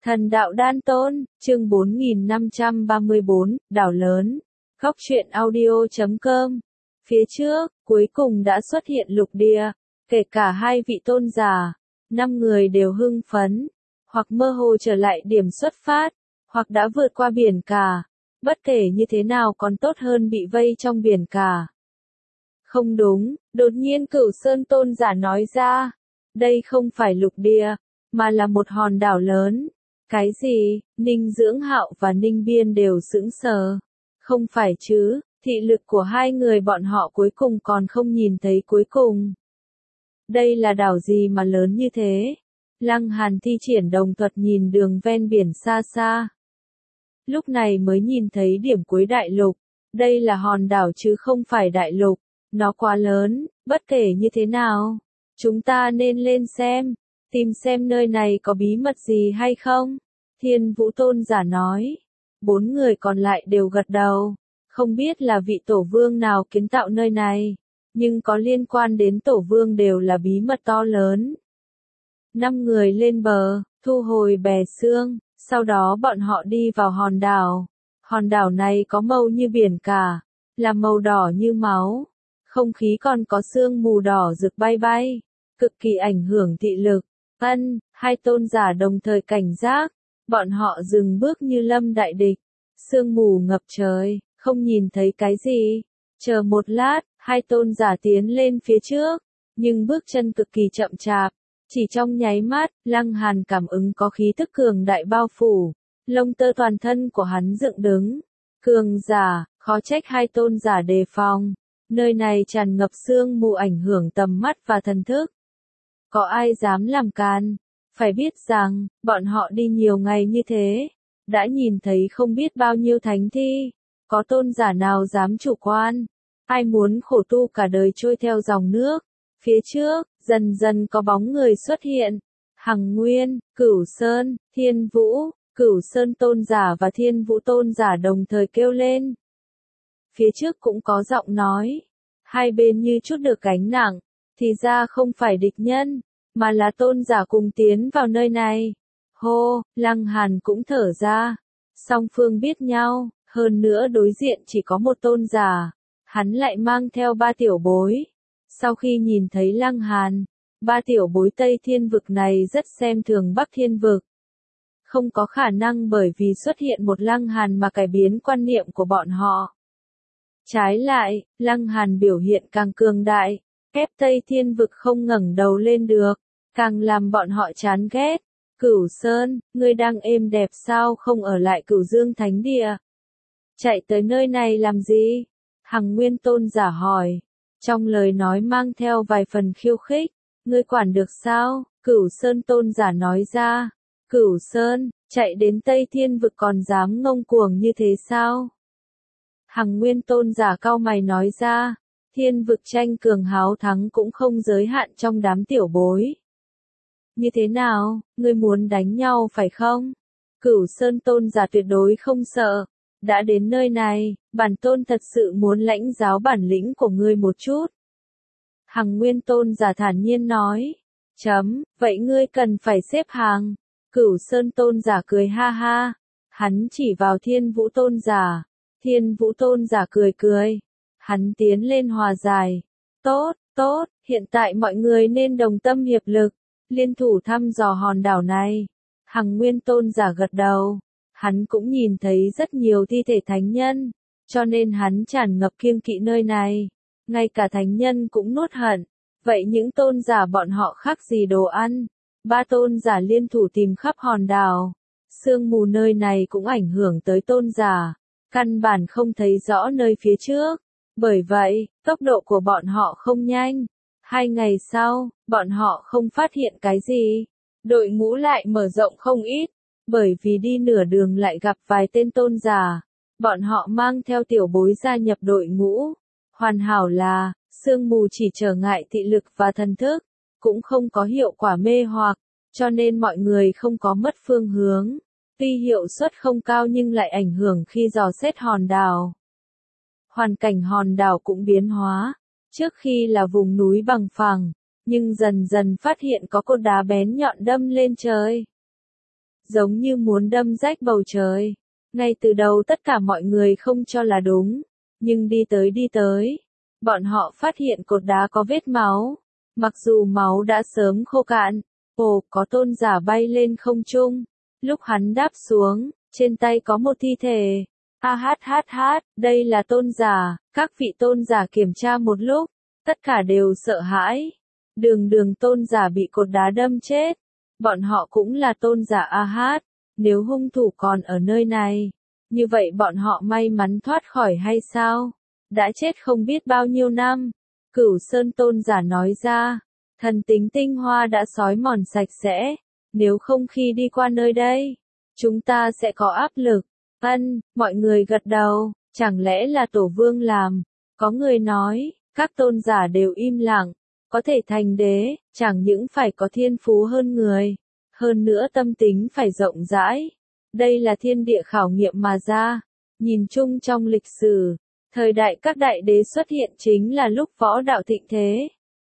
Thần đạo đan tôn, chương 4534, đảo lớn. Góc truyện audio.com. Phía trước, cuối cùng đã xuất hiện lục địa, kể cả hai vị tôn giả. 5 người đều hưng phấn, hoặc mơ hồ trở lại điểm xuất phát, hoặc đã vượt qua biển cả. Bất kể như thế nào còn tốt hơn bị vây trong biển cả. Không đúng, đột nhiên Cửu Sơn tôn giả nói ra. Đây không phải lục địa, mà là một hòn đảo lớn. Cái gì? Ninh Dưỡng Hạo và Ninh Biên đều sững sờ. Không phải chứ, thị lực của hai người bọn họ cuối cùng còn không nhìn thấy cuối cùng. Đây là đảo gì mà lớn như thế? Lăng Hàn thi triển đồng thuật nhìn đường ven biển xa xa. Lúc này mới nhìn thấy điểm cuối đại lục. Đây là hòn đảo chứ không phải đại lục. Nó quá lớn, bất kể như thế nào. Chúng ta nên lên tìm xem nơi này có bí mật gì hay không? Thiên Vũ tôn giả nói. 4 người còn lại đều gật đầu. Không biết là vị tổ vương nào kiến tạo nơi này, nhưng có liên quan đến tổ vương đều là bí mật to lớn. 5 người lên bờ, thu hồi bè xương, sau đó bọn họ đi vào hòn đảo. Hòn đảo này có màu như biển cả, là màu đỏ như máu. Không khí còn có sương mù đỏ rực bay bay, cực kỳ ảnh hưởng thị lực. Hai tôn giả đồng thời cảnh giác, bọn họ dừng bước như lâm đại địch. Sương mù ngập trời, không nhìn thấy cái gì. Chờ một lát, hai tôn giả tiến lên phía trước, nhưng bước chân cực kỳ chậm chạp. Chỉ trong nháy mắt, Lăng Hàn cảm ứng có khí tức cường đại bao phủ, lông tơ toàn thân của hắn dựng đứng. Cường giả, khó trách hai tôn giả đề phòng. Nơi này tràn ngập sương mù ảnh hưởng tầm mắt và thần thức. Có ai dám làm can? Phải biết rằng, bọn họ đi nhiều ngày như thế, đã nhìn thấy không biết bao nhiêu thánh thi. Có tôn giả nào dám chủ quan? Ai muốn khổ tu cả đời trôi theo dòng nước? Phía trước, dần dần có bóng người xuất hiện. Hằng Nguyên, Cửu Sơn, Thiên Vũ, Cửu Sơn tôn giả và Thiên Vũ tôn giả đồng thời kêu lên. Phía trước cũng có giọng nói. Hai bên như chút được gánh nặng, thì ra không phải địch nhân, mà là tôn giả cùng tiến vào nơi này. Hô, Lăng Hàn cũng thở ra. Song phương biết nhau, hơn nữa đối diện chỉ có một tôn giả. Hắn lại mang theo 3 tiểu bối. Sau khi nhìn thấy Lăng Hàn, 3 tiểu bối Tây Thiên Vực này rất xem thường Bắc Thiên Vực. Không có khả năng bởi vì xuất hiện một Lăng Hàn mà cải biến quan niệm của bọn họ. Trái lại, Lăng Hàn biểu hiện càng cường đại, ép Tây Thiên Vực không ngẩng đầu lên được, càng làm bọn họ chán ghét. Cửu Sơn, ngươi đang êm đẹp sao không ở lại Cửu Dương Thánh Địa? Chạy tới nơi này làm gì? Hằng Nguyên tôn giả hỏi, trong lời nói mang theo vài phần khiêu khích. Ngươi quản được sao? Cửu Sơn tôn giả nói ra. Cửu Sơn, chạy đến Tây Thiên Vực còn dám ngông cuồng như thế sao? Hằng Nguyên tôn giả cau mày nói ra, Thiên Vực tranh cường háo thắng cũng không giới hạn trong đám tiểu bối. Như thế nào, ngươi muốn đánh nhau phải không? Cửu Sơn tôn giả tuyệt đối không sợ. Đã đến nơi này, bản tôn thật sự muốn lãnh giáo bản lĩnh của ngươi một chút. Hằng Nguyên tôn giả thản nhiên nói. Vậy ngươi cần phải xếp hàng. Cửu Sơn tôn giả cười ha ha. Hắn chỉ vào Thiên Vũ tôn giả. Thiên Vũ tôn giả cười. Hắn tiến lên hòa giải. Tốt, hiện tại mọi người nên đồng tâm hiệp lực, liên thủ thăm dò hòn đảo này. Hằng Nguyên tôn giả gật đầu. Hắn cũng nhìn thấy rất nhiều thi thể thánh nhân, cho nên hắn tràn ngập kiêng kỵ nơi này. Ngay cả thánh nhân cũng nuốt hận. Vậy những tôn giả bọn họ khác gì đồ ăn? 3 tôn giả liên thủ tìm khắp hòn đảo. Sương mù nơi này cũng ảnh hưởng tới tôn giả. Căn bản không thấy rõ nơi phía trước. Bởi vậy, tốc độ của bọn họ không nhanh. 2 ngày sau, bọn họ không phát hiện cái gì. Đội ngũ lại mở rộng không ít. Bởi vì đi nửa đường lại gặp vài tên tôn giả. Bọn họ mang theo tiểu bối gia nhập đội ngũ. Hoàn hảo là, sương mù chỉ trở ngại thị lực và thần thức, cũng không có hiệu quả mê hoặc, cho nên mọi người không có mất phương hướng. Tuy hiệu suất không cao nhưng lại ảnh hưởng khi dò xét hòn đảo. Hoàn cảnh hòn đảo cũng biến hóa. Trước khi là vùng núi bằng phẳng, nhưng dần dần phát hiện có cột đá bén nhọn đâm lên trời. giống như muốn đâm rách bầu trời. Ngay từ đầu tất cả mọi người không cho là đúng, nhưng đi tới, bọn họ phát hiện cột đá có vết máu, mặc dù máu đã sớm khô cạn. Ồ, có tôn giả bay lên không trung, lúc hắn đáp xuống, trên tay có một thi thể. Đây là tôn giả. Các vị tôn giả kiểm tra một lúc, tất cả đều sợ hãi. Đường tôn giả bị cột đá đâm chết. Bọn họ cũng là tôn giả nếu hung thủ còn ở nơi này, như vậy bọn họ may mắn thoát khỏi hay sao? Đã chết không biết bao nhiêu năm. Cửu Sơn tôn giả nói ra, thần tính tinh hoa đã xói mòn sạch sẽ, nếu không khi đi qua nơi đây, chúng ta sẽ có áp lực. Mọi người gật đầu, chẳng lẽ là tổ vương làm? Có người nói, các tôn giả đều im lặng, có thể thành đế, chẳng những phải có thiên phú hơn người, hơn nữa tâm tính phải rộng rãi. Đây là thiên địa khảo nghiệm mà ra. Nhìn chung trong lịch sử, thời đại các đại đế xuất hiện chính là lúc võ đạo thịnh thế.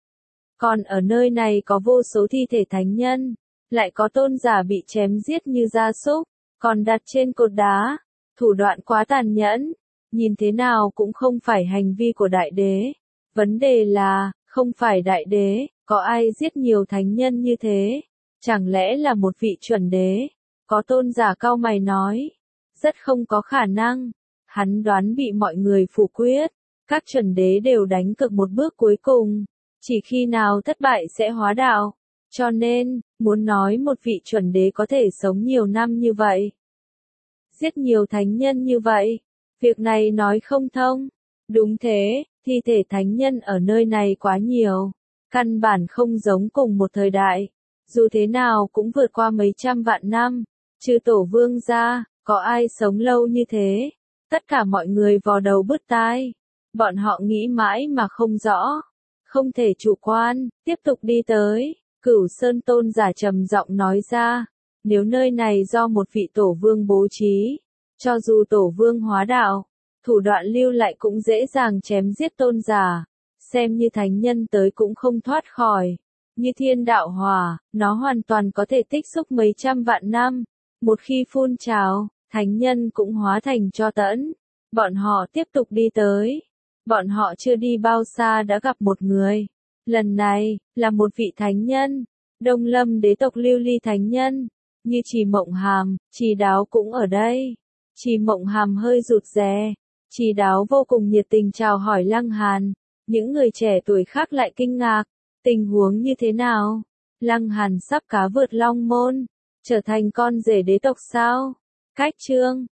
Còn ở nơi này có vô số thi thể thánh nhân, lại có tôn giả bị chém giết như gia súc, còn đặt trên cột đá. Thủ đoạn quá tàn nhẫn, nhìn thế nào cũng không phải hành vi của đại đế. Vấn đề là, không phải đại đế, có ai giết nhiều thánh nhân như thế? Chẳng lẽ là một vị chuẩn đế? Có tôn giả cau mày nói, rất không có khả năng. Hắn đoán bị mọi người phủ quyết, các chuẩn đế đều đánh cược một bước cuối cùng, chỉ khi nào thất bại sẽ hóa đạo. Cho nên, muốn nói một vị chuẩn đế có thể sống nhiều năm như vậy, giết nhiều thánh nhân như vậy, việc này nói không thông. Đúng thế, thi thể thánh nhân ở nơi này quá nhiều, căn bản không giống cùng một thời đại, dù thế nào cũng vượt qua mấy trăm vạn năm, trừ tổ vương ra, có ai sống lâu như thế? Tất cả mọi người vò đầu bứt tai, bọn họ nghĩ mãi mà không rõ, không thể chủ quan, tiếp tục đi tới. Cửu Sơn tôn giả trầm giọng nói ra, nếu nơi này do một vị tổ vương bố trí, cho dù tổ vương hóa đạo, thủ đoạn lưu lại cũng dễ dàng chém giết tôn giả, xem như thánh nhân tới cũng không thoát khỏi. Như thiên đạo hỏa, nó hoàn toàn có thể tích xúc mấy trăm vạn năm, một khi phun trào, thánh nhân cũng hóa thành tro tẫn. Bọn họ tiếp tục đi tới, bọn họ chưa đi bao xa đã gặp một người. Lần này, là một vị thánh nhân, Đông Lâm đế tộc Lưu Ly thánh nhân, như Trì Mộng Hàm, Trì Đáo cũng ở đây. Trì Mộng Hàm hơi rụt rè, Trì Đáo vô cùng nhiệt tình chào hỏi Lăng Hàn. Những người trẻ tuổi khác lại kinh ngạc, tình huống như thế nào? Lăng Hàn sắp cá vượt long môn, trở thành con rể đế tộc sao? Cách chương